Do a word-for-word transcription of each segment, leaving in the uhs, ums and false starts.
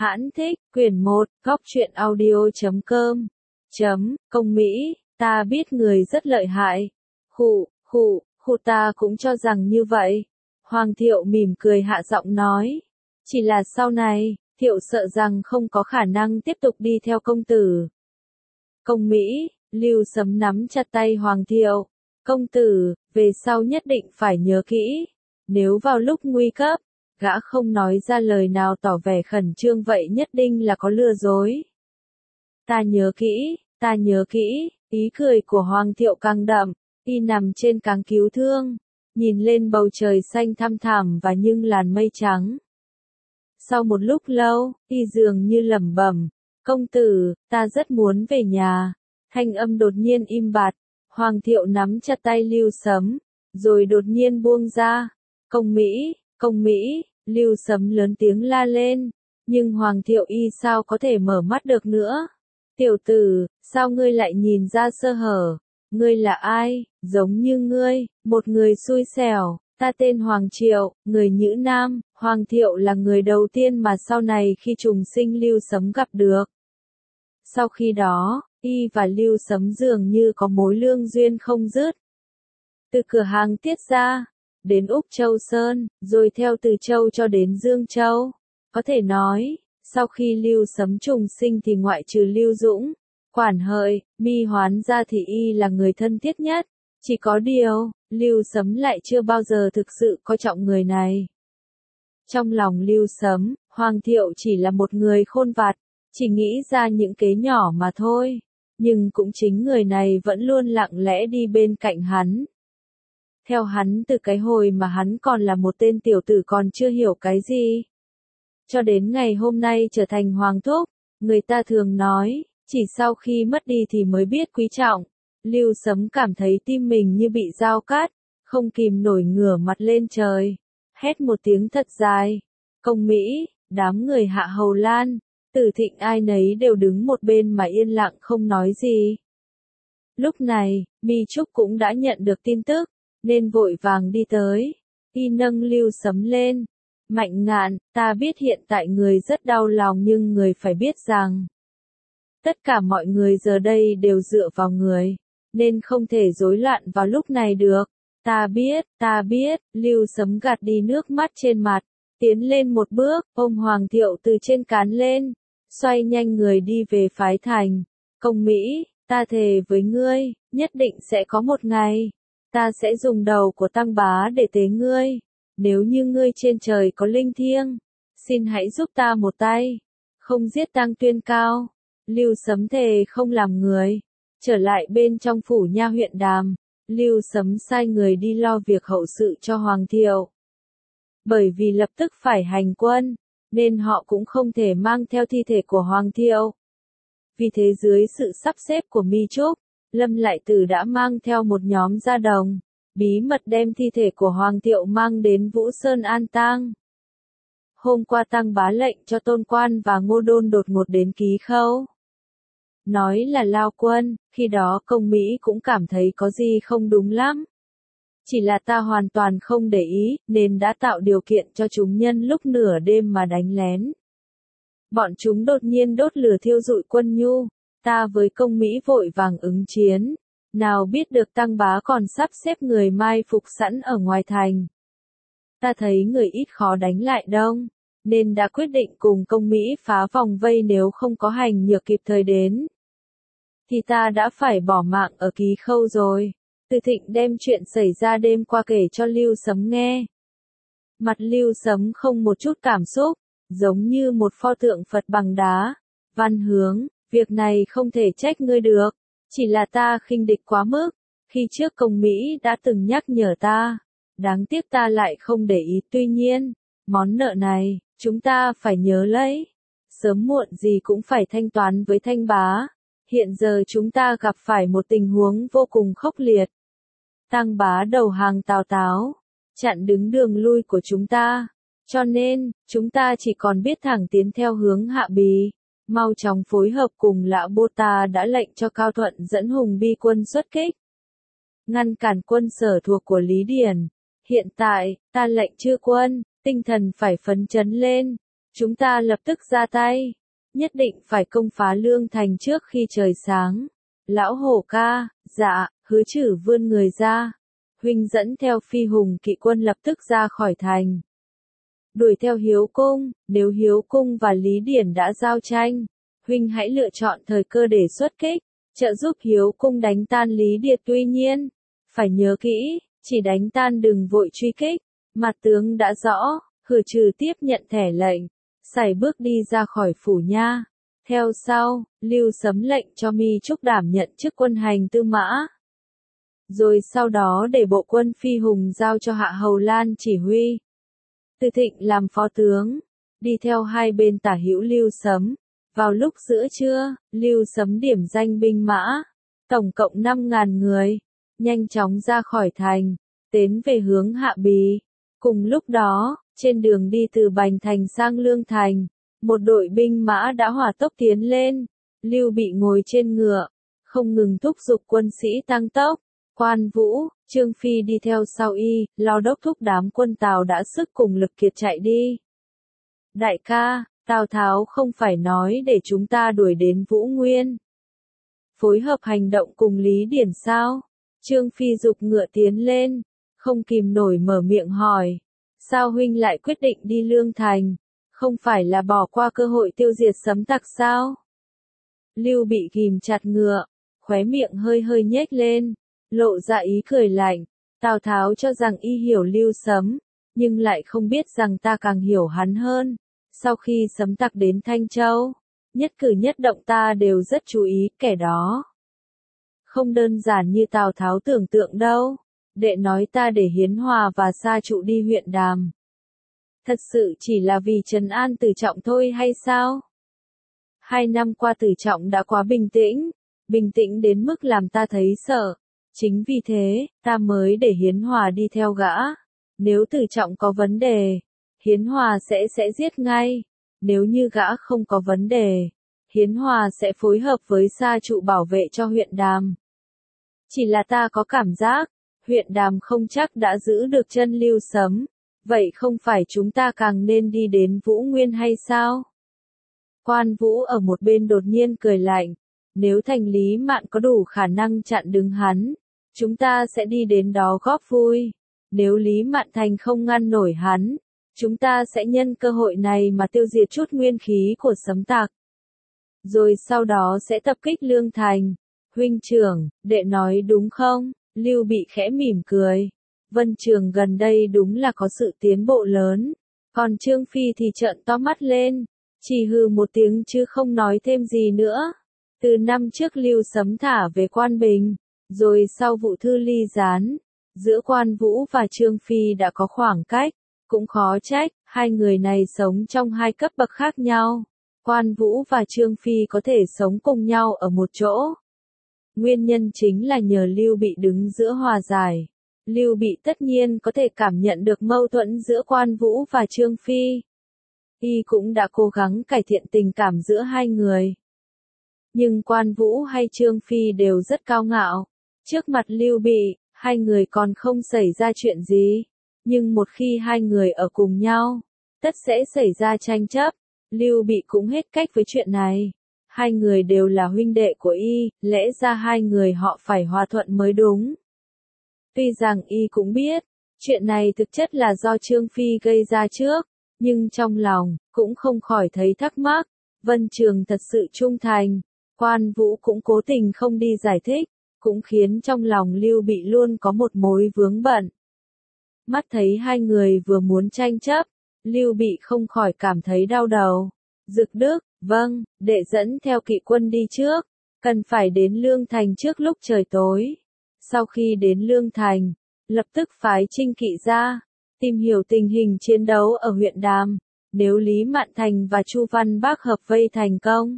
Hãn thích, quyển một, góc truyện audio.com. Chấm, công Mỹ, ta biết người rất lợi hại. Khụ, khụ, khụ ta cũng cho rằng như vậy. Hoàng Thiệu mỉm cười hạ giọng nói. Chỉ là sau này, Thiệu sợ rằng không có khả năng tiếp tục đi theo công tử. Công Mỹ, Lưu Sấm nắm chặt tay Hoàng Thiệu. Công tử, về sau nhất định phải nhớ kỹ. Nếu vào lúc nguy cấp, gã không nói ra lời nào tỏ vẻ khẩn trương vậy nhất định là có lừa dối. Ta nhớ kỹ, ta nhớ kỹ, ý cười của Hoàng Thiệu càng đậm, y nằm trên cáng cứu thương, nhìn lên bầu trời xanh thăm thẳm và những làn mây trắng. Sau một lúc lâu, y dường như lẩm bẩm, công tử, ta rất muốn về nhà. Thanh âm đột nhiên im bặt, Hoàng Thiệu nắm chặt tay Lưu Sấm, rồi đột nhiên buông ra. Công Mỹ, công Mỹ, Lưu Sấm lớn tiếng la lên, nhưng Hoàng Thiệu y sao có thể mở mắt được nữa. Tiểu tử, sao ngươi lại nhìn ra sơ hở? Ngươi là ai? Giống như ngươi, một người xui xẻo. Ta tên Hoàng Triệu, người Nhữ Nam. Hoàng Thiệu là người đầu tiên mà sau này khi trùng sinh Lưu Sấm gặp được. Sau khi đó, y và Lưu Sấm dường như có mối lương duyên không dứt. Từ cửa hàng Tiết Gia đến Úc Châu Sơn, rồi theo Từ Châu cho đến Dương Châu. Có thể nói, sau khi Lưu Sấm trùng sinh thì ngoại trừ Lưu Dũng, Quản Hợi, Mi Hoán ra thì y là người thân thiết nhất. Chỉ có điều, Lưu Sấm lại chưa bao giờ thực sự coi trọng người này. Trong lòng Lưu Sấm, Hoàng Thiệu chỉ là một người khôn vặt, chỉ nghĩ ra những kế nhỏ mà thôi. Nhưng cũng chính người này vẫn luôn lặng lẽ đi bên cạnh hắn. Theo hắn từ cái hồi mà hắn còn là một tên tiểu tử còn chưa hiểu cái gì. Cho đến ngày hôm nay trở thành hoàng thúc, người ta thường nói, chỉ sau khi mất đi thì mới biết quý trọng. Lưu Sấm cảm thấy tim mình như bị dao cắt, không kìm nổi ngửa mặt lên trời. Hét một tiếng thật dài. Công Mỹ, đám người Hạ Hầu Lan, Tử Thịnh ai nấy đều đứng một bên mà yên lặng không nói gì. Lúc này, Mi Trúc cũng đã nhận được tin tức, nên vội vàng đi tới. Y nâng Lưu Sấm lên. Mạnh Ngạn, ta biết hiện tại người rất đau lòng nhưng người phải biết rằng, tất cả mọi người giờ đây đều dựa vào người, nên không thể rối loạn vào lúc này được. Ta biết, ta biết, Lưu Sấm gạt đi nước mắt trên mặt, tiến lên một bước, ôm Hoàng Thiệu từ trên cán lên, xoay nhanh người đi về phái thành. Công Mỹ, ta thề với ngươi, nhất định sẽ có một ngày, ta sẽ dùng đầu của Tăng Bá để tế ngươi. Nếu như ngươi trên trời có linh thiêng, xin hãy giúp ta một tay, không giết Tăng Tuyên Cao. Lưu Sấm thề không làm người. Trở lại bên trong phủ nha huyện Đàm, Lưu Sấm sai người đi lo việc hậu sự cho Hoàng Thiệu. Bởi vì lập tức phải hành quân, nên họ cũng không thể mang theo thi thể của Hoàng Thiệu. Vì thế dưới sự sắp xếp của Mi Trúc, Lâm Lại Tử đã mang theo một nhóm gia đồng, bí mật đem thi thể của Hoàng Thiệu mang đến Vũ Sơn an tang. Hôm qua Tăng Bá lệnh cho Tôn Quan và Ngô Đôn đột ngột đến Ký Khâu. Nói là lao quân, khi đó Công Mỹ cũng cảm thấy có gì không đúng lắm. Chỉ là ta hoàn toàn không để ý, nên đã tạo điều kiện cho chúng nhân lúc nửa đêm mà đánh lén. Bọn chúng đột nhiên đốt lửa thiêu rụi quân nhu, ta với Công Mỹ vội vàng ứng chiến. Nào biết được Tăng Bá còn sắp xếp người mai phục sẵn ở ngoài thành. Ta thấy người ít khó đánh lại đông, nên đã quyết định cùng Công Mỹ phá vòng vây, nếu không có hành nhược kịp thời đến, thì ta đã phải bỏ mạng ở Ký Khâu rồi. Từ Thịnh đem chuyện xảy ra đêm qua kể cho Lưu Sấm nghe. Mặt Lưu Sấm không một chút cảm xúc, giống như một pho tượng Phật bằng đá. Văn Hướng, việc này không thể trách ngươi được. Chỉ là ta khinh địch quá mức, khi trước Công Mỹ đã từng nhắc nhở ta, đáng tiếc ta lại không để ý. Tuy nhiên, món nợ này, chúng ta phải nhớ lấy, sớm muộn gì cũng phải thanh toán với Thanh Bá. Hiện giờ chúng ta gặp phải một tình huống vô cùng khốc liệt. Tăng Bá đầu hàng Tào Táo, chặn đứng đường lui của chúng ta, cho nên, chúng ta chỉ còn biết thẳng tiến theo hướng Hạ Bì. Mau chóng phối hợp cùng Lão Bô. Ta đã lệnh cho Cao Thuận dẫn Hùng Bi quân xuất kích, ngăn cản quân Sở thuộc của Lý Điển. Hiện tại, ta lệnh chư quân, tinh thần phải phấn chấn lên, Chúng ta lập tức ra tay. Nhất định phải công phá Lương Thành trước khi trời sáng. Lão Hổ ca, dạ, Hứa Trử vươn người ra. Huynh dẫn theo phi hùng kỵ quân lập tức ra khỏi thành. Đuổi theo Hiếu Cung, nếu Hiếu Cung và Lý Điển đã giao tranh, huynh hãy lựa chọn thời cơ để xuất kích, trợ giúp Hiếu Cung đánh tan Lý Điệt. Tuy nhiên, phải nhớ kỹ, chỉ đánh tan đừng vội truy kích. Mặt tướng đã rõ. Hứa Trừ tiếp nhận thẻ lệnh, sải bước đi ra khỏi phủ nha. Theo sau, Lưu Sấm lệnh cho Mi Trúc đảm nhận chức quân hành tư mã. Rồi sau đó để bộ quân phi hùng giao cho Hạ Hầu Lan chỉ huy. Từ Thịnh làm phó tướng, đi theo hai bên tả hữu Lưu Sấm. Vào lúc giữa trưa, Lưu Sấm điểm danh binh mã, tổng cộng năm ngàn người, nhanh chóng ra khỏi thành, tiến về hướng Hạ Bì. Cùng lúc đó, trên đường đi từ Bành Thành sang Lương Thành, một đội binh mã đã hỏa tốc tiến lên. Lưu Bị ngồi trên ngựa, không ngừng thúc giục quân sĩ tăng tốc. Quan Vũ, Trương Phi đi theo sau y, lo đốc thúc đám quân Tào đã sức cùng lực kiệt chạy đi. Đại ca, Tào Tháo không phải nói để chúng ta đuổi đến Vũ Nguyên, phối hợp hành động cùng Lý Điển sao? Trương Phi giục ngựa tiến lên, không kìm nổi mở miệng hỏi. Sao huynh lại quyết định đi Lương Thành? Không phải là bỏ qua cơ hội tiêu diệt Sấm tặc sao? Lưu Bị ghìm chặt ngựa, khóe miệng hơi hơi nhếch lên, lộ ra ý cười lạnh. Tào Tháo cho rằng y hiểu Lưu Sấm, nhưng lại không biết rằng ta càng hiểu hắn hơn. Sau khi Sấm tặc đến Thanh Châu, nhất cử nhất động ta đều rất chú ý, kẻ đó không đơn giản như Tào Tháo tưởng tượng đâu. Đệ nói ta để Hiến Hòa và Sa Trụ đi huyện Đàm, thật sự chỉ là vì trấn an Từ Trọng thôi hay sao? Hai năm qua Từ Trọng đã quá bình tĩnh, bình tĩnh đến mức làm ta thấy sợ. Chính vì thế, ta mới để Hiến Hòa đi theo gã. Nếu Từ Trọng có vấn đề, Hiến Hòa sẽ sẽ giết ngay. Nếu như gã không có vấn đề, Hiến Hòa sẽ phối hợp với Sa Trụ bảo vệ cho huyện Đàm. Chỉ là ta có cảm giác, huyện Đàm không chắc đã giữ được chân Lưu Sấm. Vậy không phải chúng ta càng nên đi đến Vũ Nguyên hay sao? Quan Vũ ở một bên đột nhiên cười lạnh. Nếu Thành Lý Mạn có đủ khả năng chặn đứng hắn, chúng ta sẽ đi đến đó góp vui. Nếu Lý Mạn Thành không ngăn nổi hắn, chúng ta sẽ nhân cơ hội này mà tiêu diệt chút nguyên khí của Sấm tặc. Rồi sau đó sẽ tập kích Lương Thành. Huynh trưởng, đệ nói đúng không? Lưu Bị khẽ mỉm cười. Vân Trường gần đây đúng là có sự tiến bộ lớn. Còn Trương Phi thì trợn to mắt lên, chỉ hừ một tiếng chứ không nói thêm gì nữa. Từ năm trước Lưu Sấm thả về Quan Bình, rồi sau vụ thư ly gián, giữa Quan Vũ và Trương Phi đã có khoảng cách, cũng khó trách, hai người này sống trong hai cấp bậc khác nhau. Quan Vũ và Trương Phi có thể sống cùng nhau ở một chỗ. Nguyên nhân chính là nhờ Lưu Bị đứng giữa hòa giải. Lưu Bị tất nhiên có thể cảm nhận được mâu thuẫn giữa Quan Vũ và Trương Phi. Y cũng đã cố gắng cải thiện tình cảm giữa hai người. Nhưng Quan Vũ hay Trương Phi đều rất cao ngạo. Trước mặt Lưu Bị, hai người còn không xảy ra chuyện gì. Nhưng một khi hai người ở cùng nhau, tất sẽ xảy ra tranh chấp. Lưu Bị cũng hết cách với chuyện này. Hai người đều là huynh đệ của y, lẽ ra hai người họ phải hòa thuận mới đúng. Tuy rằng y cũng biết, chuyện này thực chất là do Trương Phi gây ra trước, nhưng trong lòng, cũng không khỏi thấy thắc mắc. Vân Trường thật sự trung thành, Quan Vũ cũng cố tình không đi giải thích, cũng khiến trong lòng Lưu Bị luôn có một mối vướng bận. Mắt thấy hai người vừa muốn tranh chấp, Lưu Bị không khỏi cảm thấy đau đầu. Dực Đức, vâng, đệ dẫn theo kỵ quân đi trước, cần phải đến Lương Thành trước lúc trời tối. Sau khi đến Lương Thành, lập tức phái trinh kỵ ra, tìm hiểu tình hình chiến đấu ở huyện Đàm. Nếu Lý Mạn Thành và Chu Văn Bác hợp vây thành công,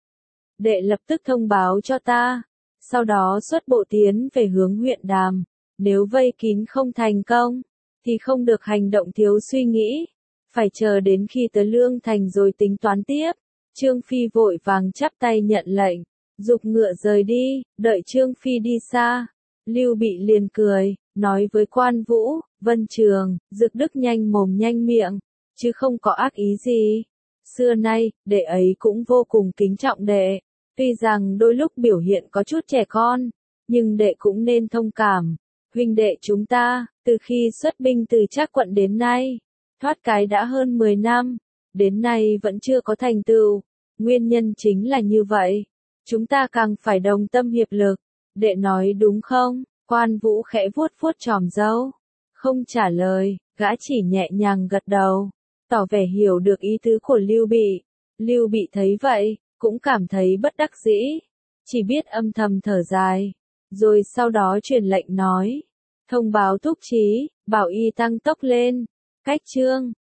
đệ lập tức thông báo cho ta, sau đó xuất bộ tiến về hướng huyện Đàm. Nếu vây kín không thành công, thì không được hành động thiếu suy nghĩ, phải chờ đến khi tới Lương Thành rồi tính toán tiếp. Trương Phi vội vàng chắp tay nhận lệnh, giục ngựa rời đi. Đợi Trương Phi đi xa, Lưu Bị liền cười, nói với Quan Vũ, Vân Trường, Dực Đức nhanh mồm nhanh miệng, chứ không có ác ý gì. xưa nay, đệ ấy cũng vô cùng kính trọng đệ. Tuy rằng đôi lúc biểu hiện có chút trẻ con, nhưng đệ cũng nên thông cảm. Huynh đệ chúng ta, từ khi xuất binh từ Trác quận đến nay, thoát cái đã hơn mười năm, đến nay vẫn chưa có thành tựu. Nguyên nhân chính là như vậy. Chúng ta càng phải đồng tâm hiệp lực. Đệ nói đúng không? Quan Vũ khẽ vuốt vuốt chòm râu. Không trả lời, gã chỉ nhẹ nhàng gật đầu, tỏ vẻ hiểu được ý tứ của Lưu Bị. Lưu Bị thấy vậy, cũng cảm thấy bất đắc dĩ, chỉ biết âm thầm thở dài, rồi sau đó truyền lệnh nói, thông báo thúc chí, bảo y tăng tốc lên, cách trương.